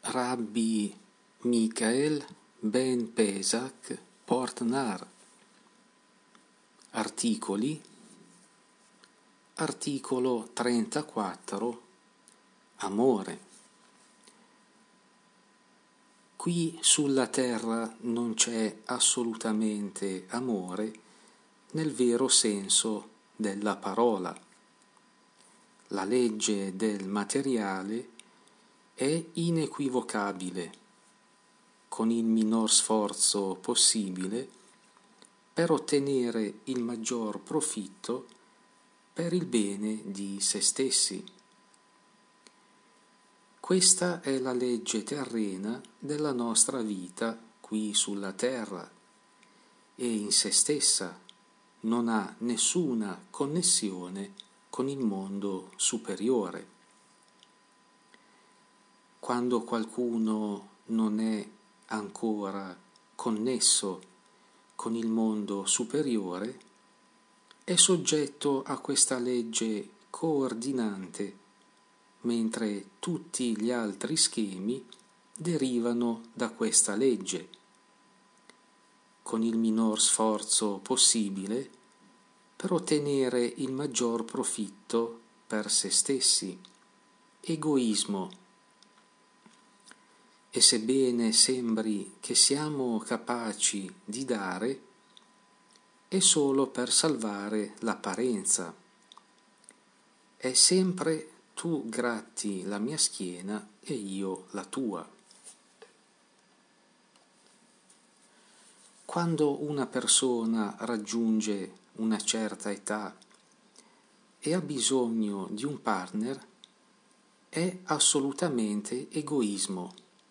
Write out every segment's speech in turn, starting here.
Rabbi Michael ben Pesach Portnar. Articolo 34. Amore. Qui sulla terra non c'è assolutamente amore nel vero senso della parola. La legge del materiale è inequivocabile, con il minor sforzo possibile per ottenere il maggior profitto per il bene di se stessi. Questa è la legge terrena della nostra vita qui sulla terra e in se stessa non ha nessuna connessione con il mondo superiore. Quando qualcuno non è ancora connesso con il mondo superiore, è soggetto a questa legge coordinante, mentre tutti gli altri schemi derivano da questa legge, con il minor sforzo possibile per ottenere il maggior profitto per se stessi, egoismo. E sebbene sembri che siamo capaci di dare, è solo per salvare l'apparenza. È sempre tu gratti la mia schiena e io la tua. Quando una persona raggiunge una certa età e ha bisogno di un partner, è assolutamente egoismo.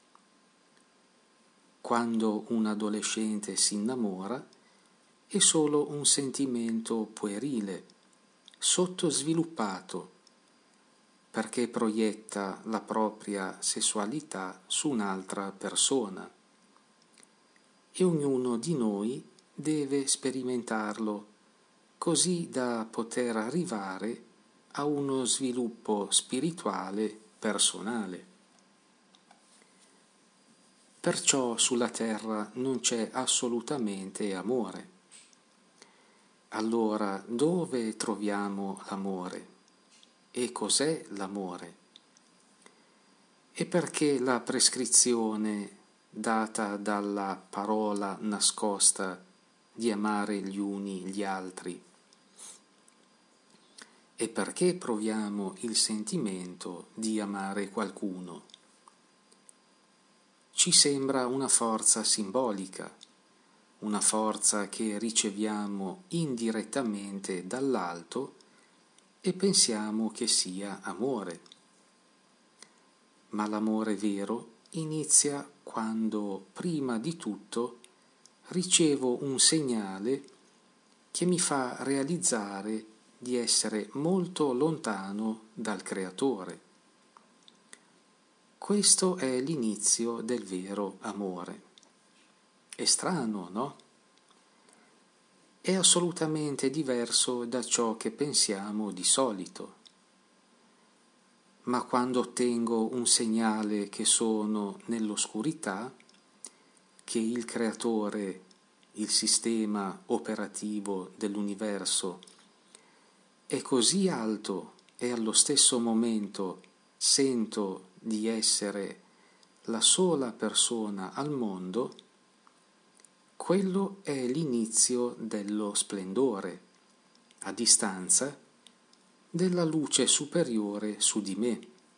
Quando un adolescente si innamora, è solo un sentimento puerile, sottosviluppato, perché proietta la propria sessualità su un'altra persona. E ognuno di noi deve sperimentarlo, così da poter arrivare a uno sviluppo spirituale personale. Perciò sulla terra non c'è assolutamente amore. Allora dove troviamo l'amore? E cos'è l'amore? E perché la prescrizione data dalla parola nascosta di amare gli uni gli altri? E perché proviamo il sentimento di amare qualcuno? Ci sembra una forza simbolica, una forza che riceviamo indirettamente dall'alto e pensiamo che sia amore. Ma l'amore vero inizia quando, prima di tutto, ricevo un segnale che mi fa realizzare di essere molto lontano dal Creatore. Questo è l'inizio del vero amore. È strano, no? È assolutamente diverso da ciò che pensiamo di solito. Ma quando ottengo un segnale che sono nell'oscurità, che il Creatore, il sistema operativo dell'universo, è così alto e allo stesso momento sento di essere la sola persona al mondo, quello è l'inizio dello splendore, a distanza, della luce superiore su di me.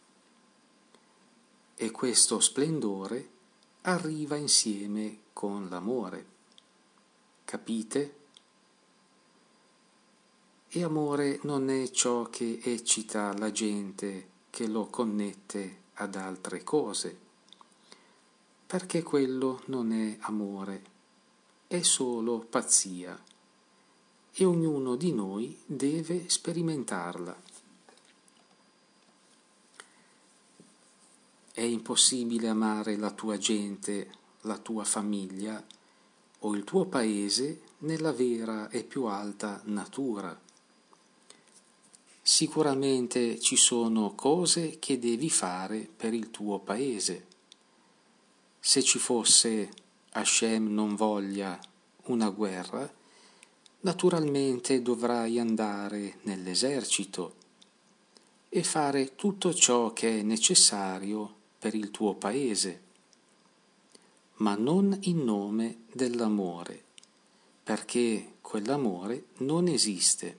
E questo splendore arriva insieme con l'amore. Capite? E amore non è ciò che eccita la gente che lo connette ad altre cose, perché quello non è amore, è solo pazzia, e ognuno di noi deve sperimentarla. È impossibile amare la tua gente, la tua famiglia o il tuo paese nella vera e più alta natura. Sicuramente ci sono cose che devi fare per il tuo paese, se ci fosse, Hashem non voglia, una guerra, naturalmente dovrai andare nell'esercito e fare tutto ciò che è necessario per il tuo paese, ma non in nome dell'amore, perché quell'amore non esiste.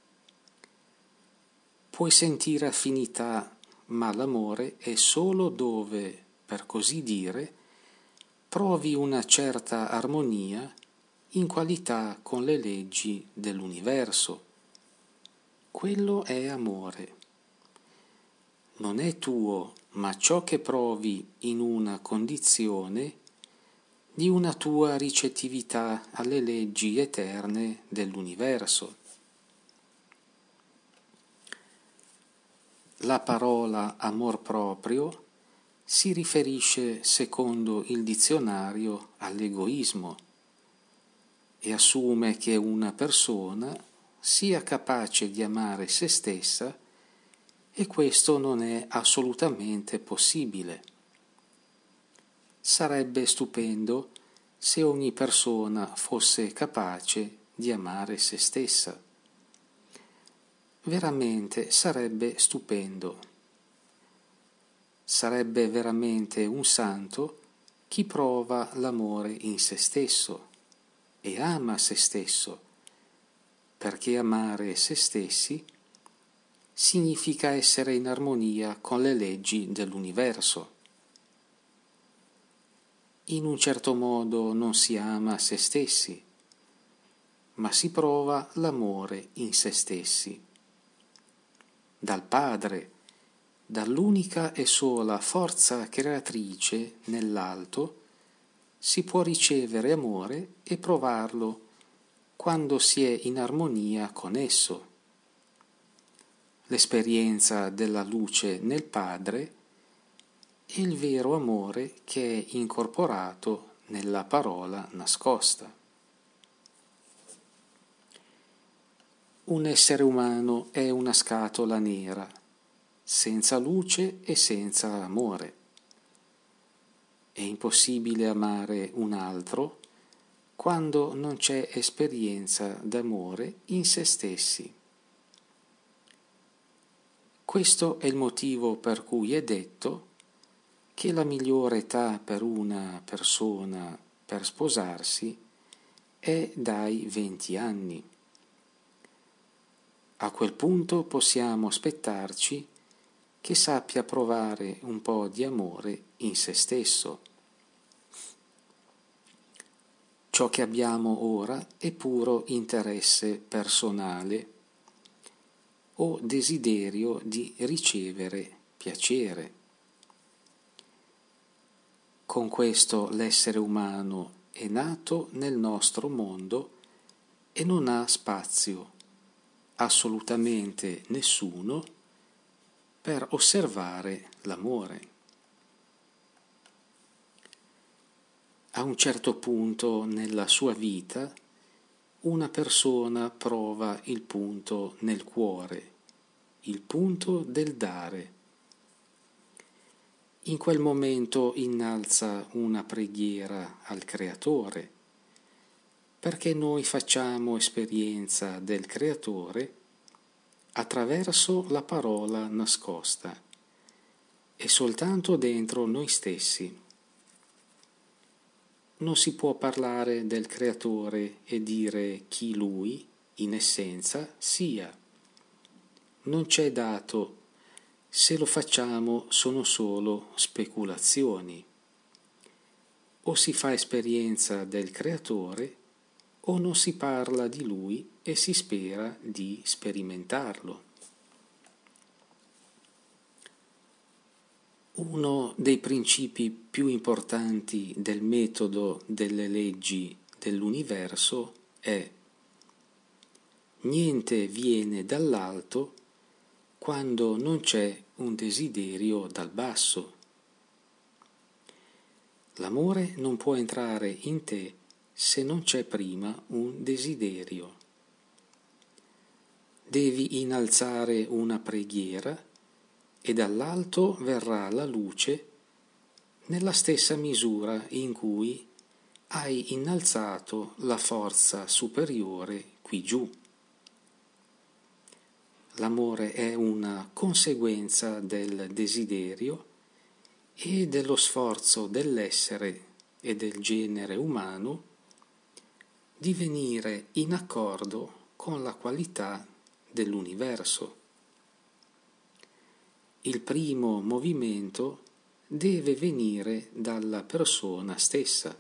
Puoi sentire affinità, ma l'amore è solo dove, per così dire, provi una certa armonia in qualità con le leggi dell'universo. Quello è amore. Non è tuo, ma ciò che provi in una condizione di una tua ricettività alle leggi eterne dell'universo. La parola amor proprio si riferisce, secondo il dizionario, all'egoismo e assume che una persona sia capace di amare se stessa, e questo non è assolutamente possibile. Sarebbe stupendo se ogni persona fosse capace di amare se stessa. Veramente sarebbe stupendo. Sarebbe veramente un santo chi prova l'amore in se stesso e ama se stesso, perché amare se stessi significa essere in armonia con le leggi dell'universo. In un certo modo non si ama se stessi, ma si prova l'amore in se stessi. Dal Padre, dall'unica e sola forza creatrice nell'alto, si può ricevere amore e provarlo quando si è in armonia con esso. L'esperienza della luce nel Padre è il vero amore che è incorporato nella parola nascosta. Un essere umano è una scatola nera, senza luce e senza amore. È impossibile amare un altro quando non c'è esperienza d'amore in se stessi. Questo è il motivo per cui è detto che la migliore età per una persona per sposarsi è dai 20 anni. A quel punto possiamo aspettarci che sappia provare un po' di amore in se stesso. Ciò che abbiamo ora è puro interesse personale o desiderio di ricevere piacere. Con questo l'essere umano è nato nel nostro mondo e non ha spazio, assolutamente nessuno, per osservare l'amore. A un certo punto nella sua vita una persona prova il punto nel cuore, il punto del dare. In quel momento innalza una preghiera al Creatore, perché noi facciamo esperienza del Creatore attraverso la parola nascosta e soltanto dentro noi stessi. Non si può parlare del Creatore e dire chi Lui, in essenza, sia. Non c'è dato. Se lo facciamo sono solo speculazioni. O si fa esperienza del Creatore o non si parla di Lui e si spera di sperimentarlo. Uno dei principi più importanti del metodo delle leggi dell'universo è: niente viene dall'alto quando non c'è un desiderio dal basso. L'amore non può entrare in te se non c'è prima un desiderio. Devi innalzare una preghiera e dall'alto verrà la luce nella stessa misura in cui hai innalzato la forza superiore qui giù. L'amore è una conseguenza del desiderio e dello sforzo dell'essere e del genere umano di venire in accordo con la qualità dell'universo. Il primo movimento deve venire dalla persona stessa.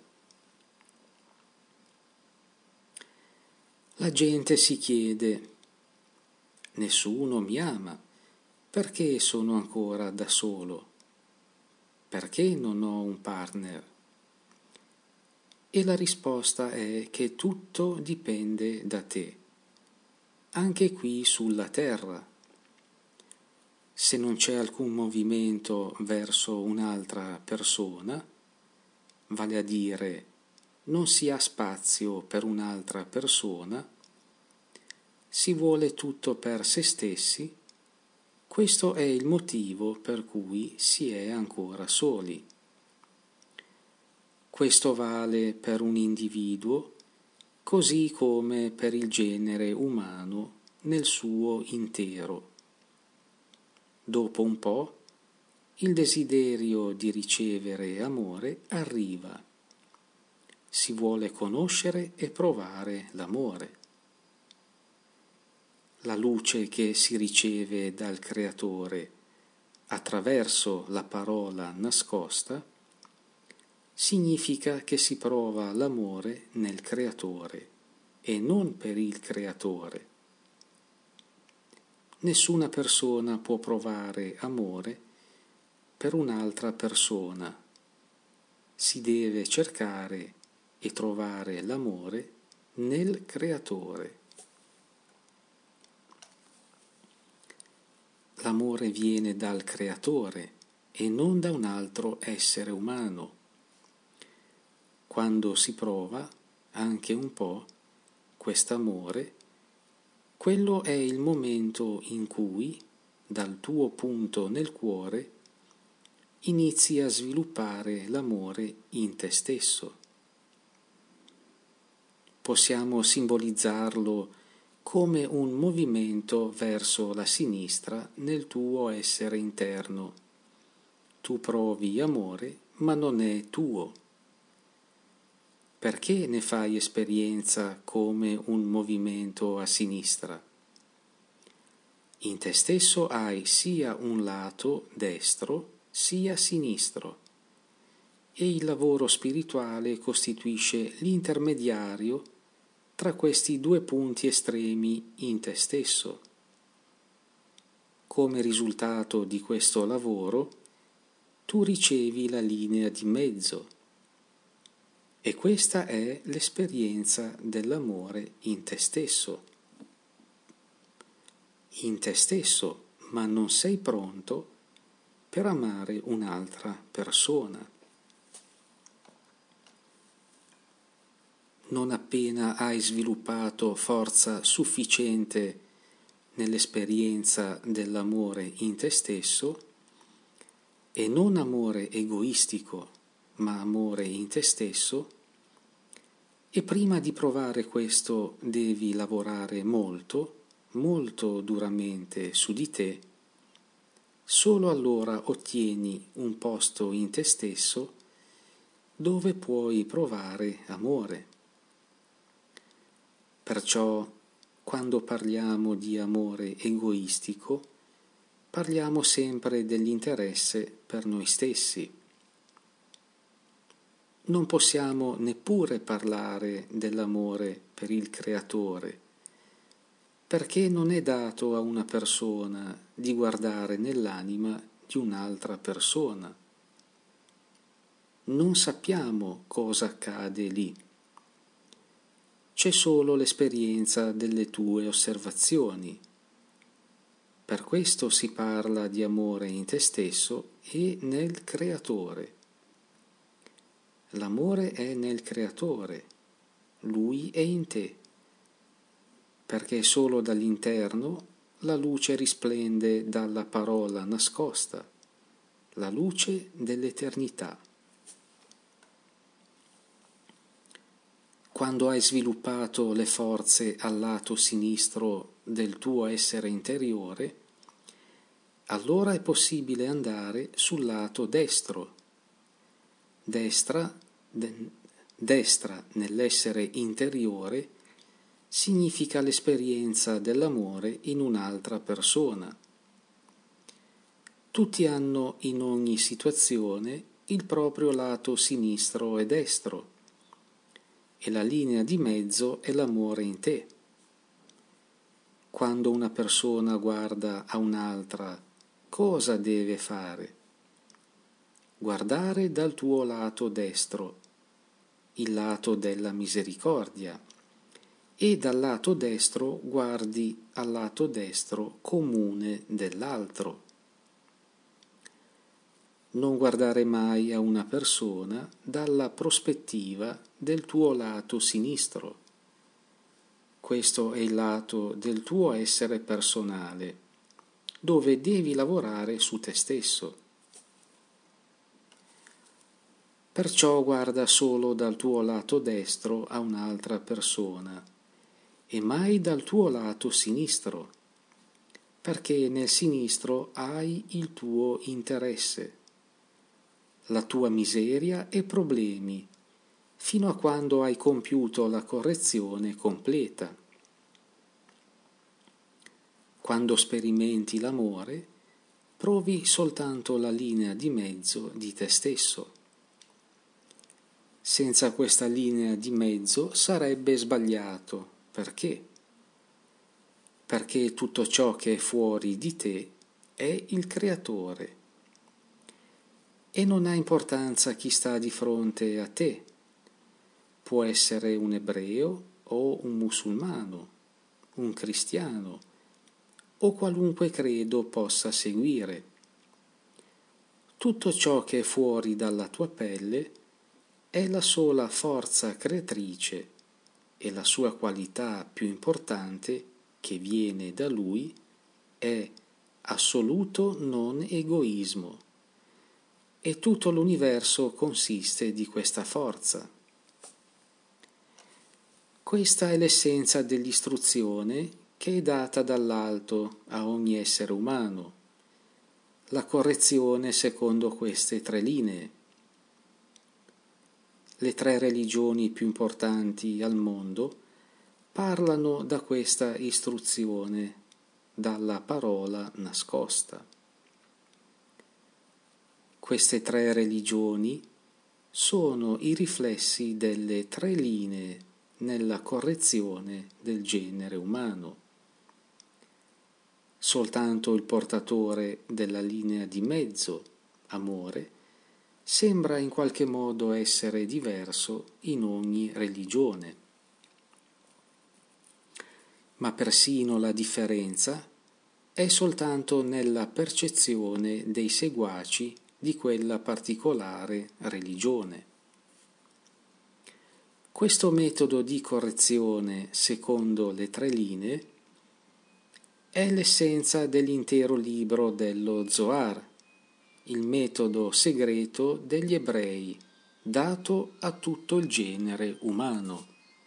La gente si chiede: nessuno mi ama, perché sono ancora da solo? Perché non ho un partner? E la risposta è che tutto dipende da te, anche qui sulla terra. Se non c'è alcun movimento verso un'altra persona, vale a dire non si ha spazio per un'altra persona, si vuole tutto per se stessi, questo è il motivo per cui si è ancora soli. Questo vale per un individuo, così come per il genere umano nel suo intero. Dopo un po', il desiderio di ricevere amore arriva. Si vuole conoscere e provare l'amore. La luce che si riceve dal Creatore attraverso la parola nascosta significa che si prova l'amore nel Creatore e non per il Creatore. Nessuna persona può provare amore per un'altra persona. Si deve cercare e trovare l'amore nel Creatore. L'amore viene dal Creatore e non da un altro essere umano. Quando si prova, anche un po', quest'amore, quello è il momento in cui, dal tuo punto nel cuore, inizi a sviluppare l'amore in te stesso. Possiamo simbolizzarlo come un movimento verso la sinistra nel tuo essere interno. Tu provi amore, ma non è tuo. Perché ne fai esperienza come un movimento a sinistra? In te stesso hai sia un lato destro sia sinistro e il lavoro spirituale costituisce l'intermediario tra questi due punti estremi in te stesso. Come risultato di questo lavoro, tu ricevi la linea di mezzo. E questa è l'esperienza dell'amore in te stesso. In te stesso, ma non sei pronto per amare un'altra persona. Non appena hai sviluppato forza sufficiente nell'esperienza dell'amore in te stesso, e non amore egoistico, ma amore in te stesso, e prima di provare questo devi lavorare molto, molto duramente su di te, solo allora ottieni un posto in te stesso dove puoi provare amore. Perciò, quando parliamo di amore egoistico, parliamo sempre dell'interesse per noi stessi. Non possiamo neppure parlare dell'amore per il Creatore, perché non è dato a una persona di guardare nell'anima di un'altra persona. Non sappiamo cosa accade lì. C'è solo l'esperienza delle tue osservazioni. Per questo si parla di amore in te stesso e nel Creatore. L'amore è nel Creatore, Lui è in te, perché solo dall'interno la luce risplende dalla parola nascosta, la luce dell'eternità. quando hai sviluppato le forze al lato sinistro del tuo essere interiore, allora è possibile andare sul lato destro. Destra nell'essere interiore significa l'esperienza dell'amore in un'altra persona. Tutti hanno in ogni situazione il proprio lato sinistro e destro, e la linea di mezzo è l'amore in te. Quando una persona guarda a un'altra, cosa deve fare? Guardare dal tuo lato destro, il lato della misericordia, e dal lato destro guardi al lato destro comune dell'altro. Non guardare mai a una persona dalla prospettiva del tuo lato sinistro. Questo è il lato del tuo essere personale, dove devi lavorare su te stesso. Perciò guarda solo dal tuo lato destro a un'altra persona e mai dal tuo lato sinistro, perché nel sinistro hai il tuo interesse, la tua miseria e problemi, fino a quando hai compiuto la correzione completa. Quando sperimenti l'amore, provi soltanto la linea di mezzo di te stesso. Senza questa linea di mezzo sarebbe sbagliato. Perché? Perché tutto ciò che è fuori di te è il creatore. E non ha importanza chi sta di fronte a te. Può essere un ebreo o un musulmano, un cristiano o qualunque credo possa seguire. Tutto ciò che è fuori dalla tua pelle è la sola forza creatrice e la sua qualità più importante che viene da lui è assoluto non egoismo. E tutto l'universo consiste di questa forza. Questa è l'essenza dell'istruzione che è data dall'alto a ogni essere umano, la correzione secondo queste 3 linee. Le 3 religioni più importanti al mondo parlano da questa istruzione, dalla parola nascosta. Queste 3 religioni sono i riflessi delle 3 linee nella correzione del genere umano. Soltanto il portatore della linea di mezzo, amore, sembra in qualche modo essere diverso in ogni religione. Ma persino la differenza è soltanto nella percezione dei seguaci di quella particolare religione. Questo metodo di correzione secondo le 3 linee è l'essenza dell'intero libro dello Zohar, il metodo segreto degli ebrei, dato a tutto il genere umano.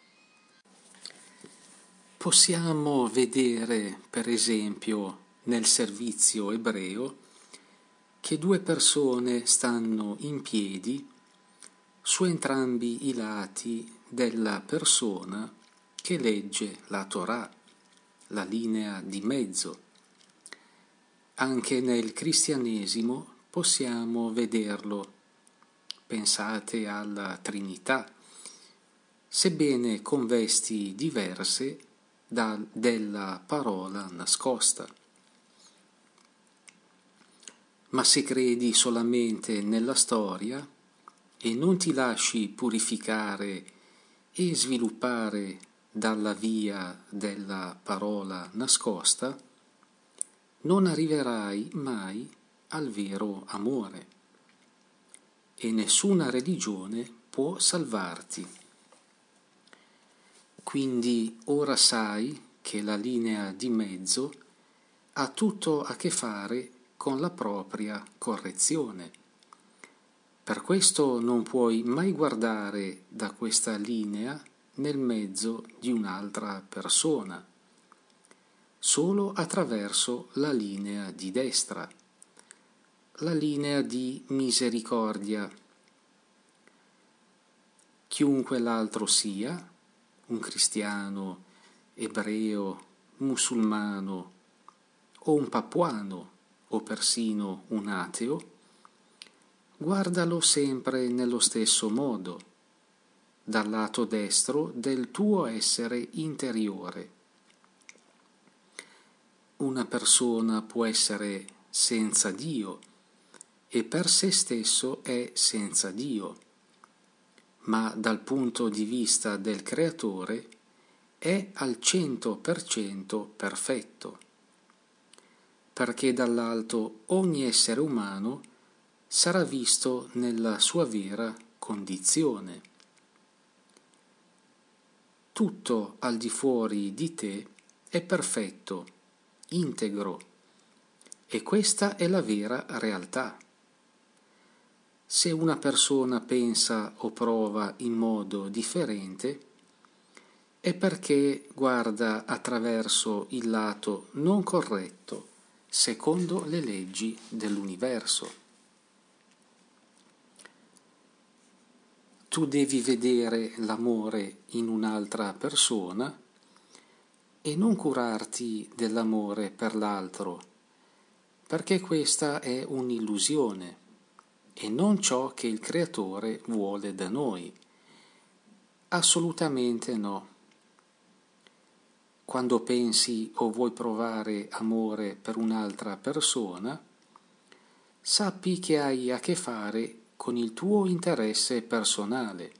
Possiamo vedere, per esempio, nel servizio ebreo, che 2 persone stanno in piedi su entrambi i lati della persona che legge la Torah, la linea di mezzo. Anche nel cristianesimo possiamo vederlo. Pensate alla Trinità, sebbene con vesti diverse della parola nascosta. Ma se credi solamente nella storia e non ti lasci purificare e sviluppare dalla via della parola nascosta, non arriverai mai al vero amore e nessuna religione può salvarti. Quindi ora sai che la linea di mezzo ha tutto a che fare con la propria correzione. Per questo non puoi mai guardare da questa linea nel mezzo di un'altra persona, solo attraverso la linea di destra, la linea di misericordia. Chiunque l'altro sia, un cristiano, ebreo, musulmano o un papuano o persino un ateo, guardalo sempre nello stesso modo, dal lato destro del tuo essere interiore. Una persona può essere senza Dio e per se stesso è senza Dio, ma dal punto di vista del Creatore è al 100% perfetto, perché dall'alto ogni essere umano sarà visto nella sua vera condizione. Tutto al di fuori di te è perfetto, integro, e questa è la vera realtà. Se una persona pensa o prova in modo differente, è perché guarda attraverso il lato non corretto, secondo le leggi dell'universo. Tu devi vedere l'amore in un'altra persona e non curarti dell'amore per l'altro, perché questa è un'illusione e non ciò che il Creatore vuole da noi. Assolutamente no. Quando pensi o vuoi provare amore per un'altra persona, sappi che hai a che fare con il tuo interesse personale.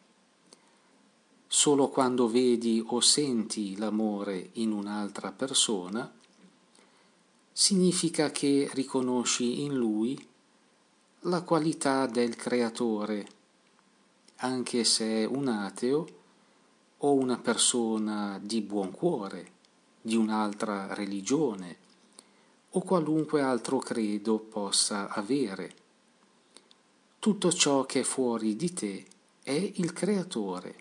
Solo quando vedi o senti l'amore in un'altra persona, significa che riconosci in lui la qualità del Creatore, anche se è un ateo o una persona di buon cuore, di un'altra religione o qualunque altro credo possa avere. Tutto ciò che è fuori di te è il Creatore.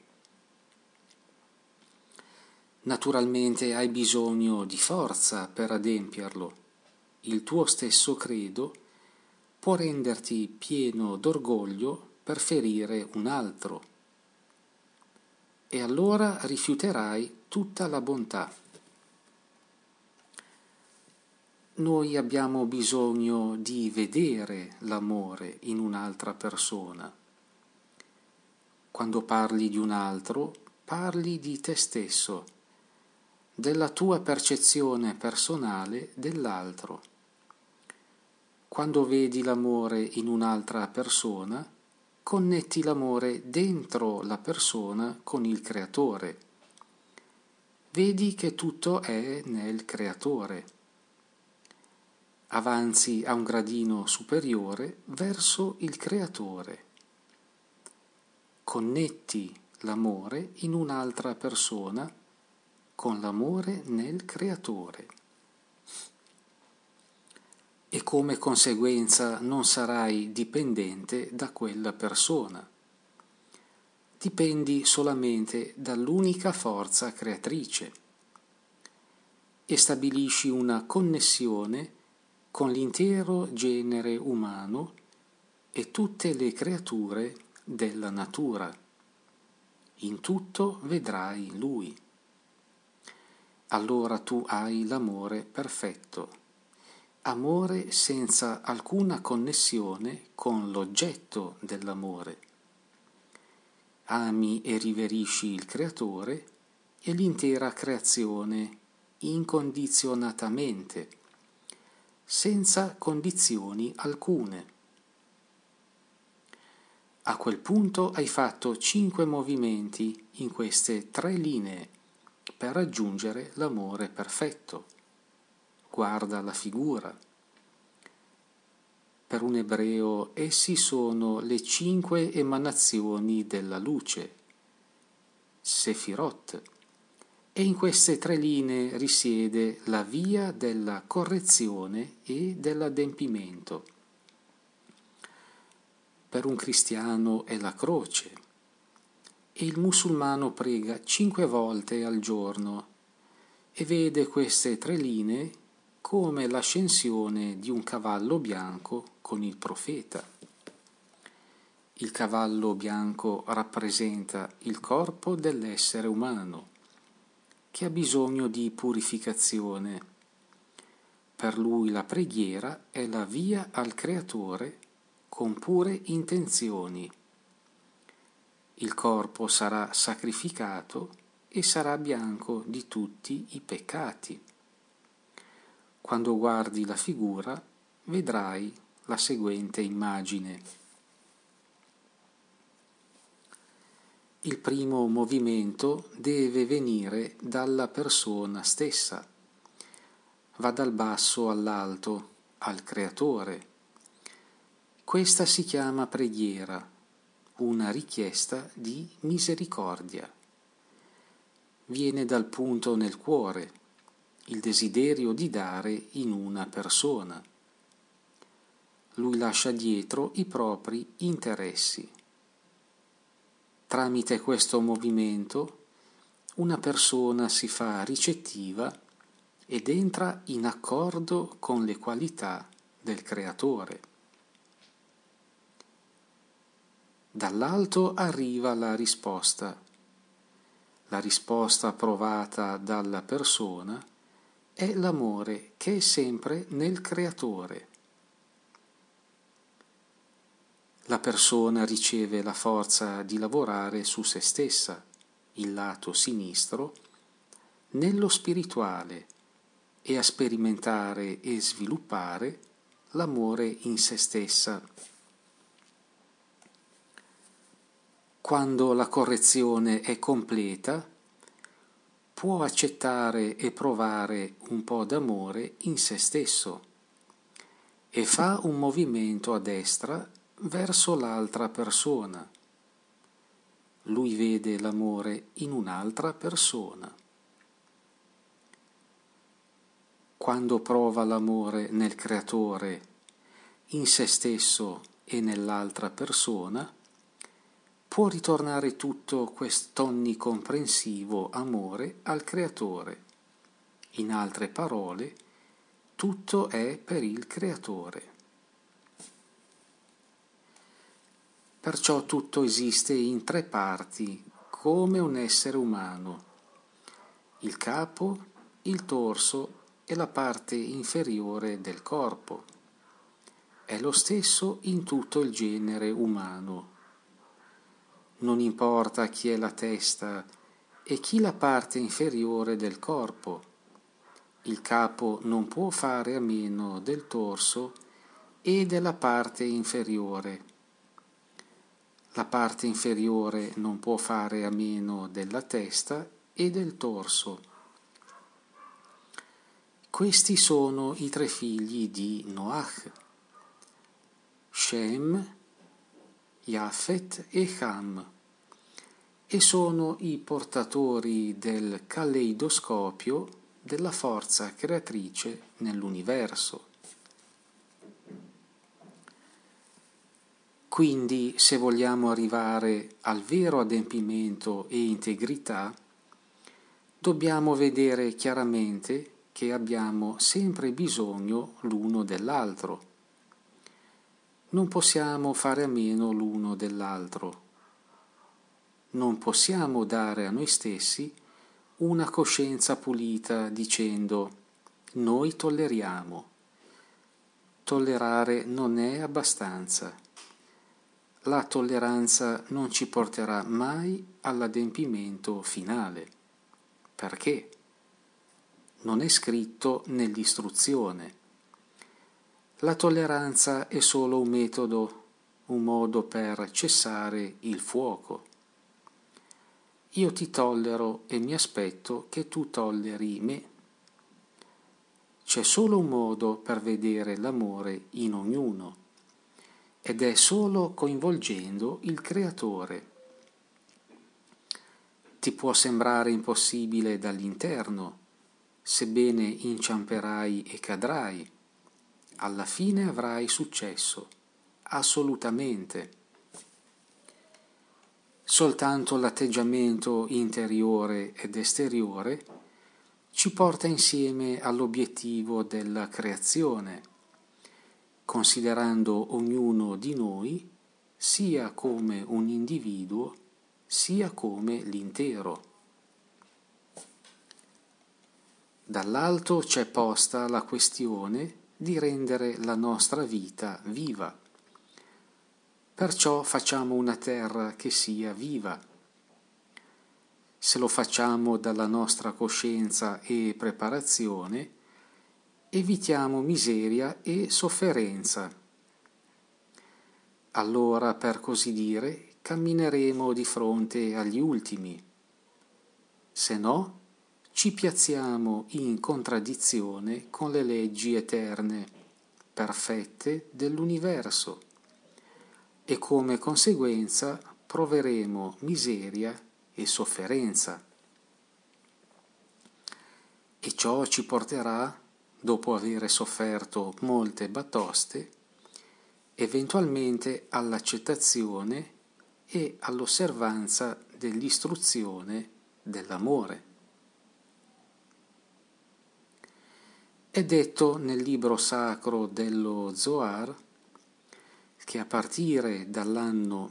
Naturalmente hai bisogno di forza per adempierlo. Il tuo stesso credo può renderti pieno d'orgoglio per ferire un altro. E allora rifiuterai tutta la bontà. Noi abbiamo bisogno di vedere l'amore in un'altra persona. Quando parli di un altro, parli di te stesso, della tua percezione personale dell'altro. Quando vedi l'amore in un'altra persona, connetti l'amore dentro la persona con il Creatore. Vedi che tutto è nel Creatore. Avanzi a un gradino superiore verso il Creatore. Connetti l'amore in un'altra persona con l'amore nel Creatore. E come conseguenza non sarai dipendente da quella persona. Dipendi solamente dall'unica forza creatrice e stabilisci una connessione con l'intero genere umano e tutte le creature della natura. In tutto vedrai Lui. Allora tu hai l'amore perfetto. Amore senza alcuna connessione con l'oggetto dell'amore. Ami e riverisci il Creatore e l'intera creazione incondizionatamente, senza condizioni alcune. A quel punto hai fatto 5 movimenti in queste 3 linee per raggiungere l'amore perfetto. Guarda la figura. Per un ebreo essi sono le 5 emanazioni della luce, Sefirot, e in queste 3 linee risiede la via della correzione e dell'adempimento. Per un cristiano è la croce, e il musulmano prega 5 volte al giorno e vede queste 3 linee come l'ascensione di un cavallo bianco con il profeta. Il cavallo bianco rappresenta il corpo dell'essere umano, che ha bisogno di purificazione. Per lui la preghiera è la via al Creatore con pure intenzioni. Il corpo sarà sacrificato e sarà bianco di tutti i peccati. Quando guardi la figura, vedrai la seguente immagine. Il primo movimento deve venire dalla persona stessa. Va dal basso all'alto, al Creatore. Questa si chiama preghiera, una richiesta di misericordia. Viene dal punto nel cuore, il desiderio di dare in una persona. Lui lascia dietro i propri interessi. Tramite questo movimento una persona si fa ricettiva ed entra in accordo con le qualità del Creatore. Dall'alto arriva la risposta. La risposta provata dalla persona è l'amore che è sempre nel Creatore. La persona riceve la forza di lavorare su se stessa, il lato sinistro, nello spirituale e a sperimentare e sviluppare l'amore in se stessa. Quando la correzione è completa, può accettare e provare un po' d'amore in se stesso e fa un movimento a destra verso l'altra persona. Lui vede l'amore in un'altra persona. Quando prova l'amore nel Creatore, in se stesso e nell'altra persona, può ritornare tutto quest'onnicomprensivo amore al Creatore. In altre parole, tutto è per il Creatore. Perciò tutto esiste in 3 parti, come un essere umano: il capo, il torso e la parte inferiore del corpo. È lo stesso in tutto il genere umano. Non importa chi è la testa e chi la parte inferiore del corpo. Il capo non può fare a meno del torso e della parte inferiore. La parte inferiore non può fare a meno della testa e del torso. Questi sono i 3 figli di Noach: Shem, Yafet e Ham, e sono i portatori del caleidoscopio della forza creatrice nell'universo. Quindi, se vogliamo arrivare al vero adempimento e integrità, dobbiamo vedere chiaramente che abbiamo sempre bisogno l'uno dell'altro. Non possiamo fare a meno l'uno dell'altro. Non possiamo dare a noi stessi una coscienza pulita dicendo: noi tolleriamo. Tollerare non è abbastanza. La tolleranza non ci porterà mai all'adempimento finale. Perché? Non è scritto nell'istruzione. La tolleranza è solo un metodo, un modo per cessare il fuoco. Io ti tollero e mi aspetto che tu tolleri me. C'è solo un modo per vedere l'amore in ognuno, ed è solo coinvolgendo il Creatore. Ti può sembrare impossibile dall'interno, sebbene inciamperai e cadrai. Alla fine avrai successo, assolutamente. Soltanto l'atteggiamento interiore ed esteriore ci porta insieme all'obiettivo della creazione, considerando ognuno di noi sia come un individuo, sia come l'intero. Dall'alto c'è posta la questione di rendere la nostra vita viva. Perciò facciamo una terra che sia viva. Se lo facciamo dalla nostra coscienza e preparazione, evitiamo miseria e sofferenza. Allora, per così dire, cammineremo di fronte agli ultimi. Se no, ci piazziamo in contraddizione con le leggi eterne, perfette dell'universo, e come conseguenza proveremo miseria e sofferenza. E ciò ci porterà, dopo aver sofferto molte batoste, eventualmente all'accettazione e all'osservanza dell'istruzione dell'amore. È detto nel libro sacro dello Zohar che a partire dall'anno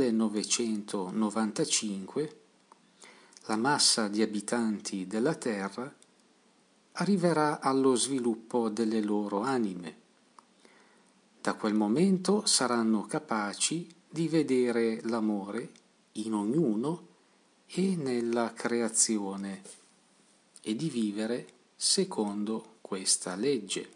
1995 la massa di abitanti della Terra arriverà allo sviluppo delle loro anime. Da quel momento saranno capaci di vedere l'amore in ognuno e nella creazione e di vivere secondo questa legge.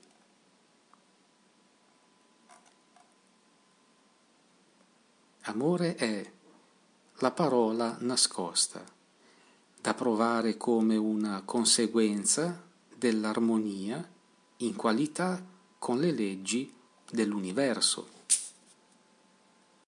Amore è la parola nascosta, da provare come una conseguenza dell'armonia in qualità con le leggi dell'universo.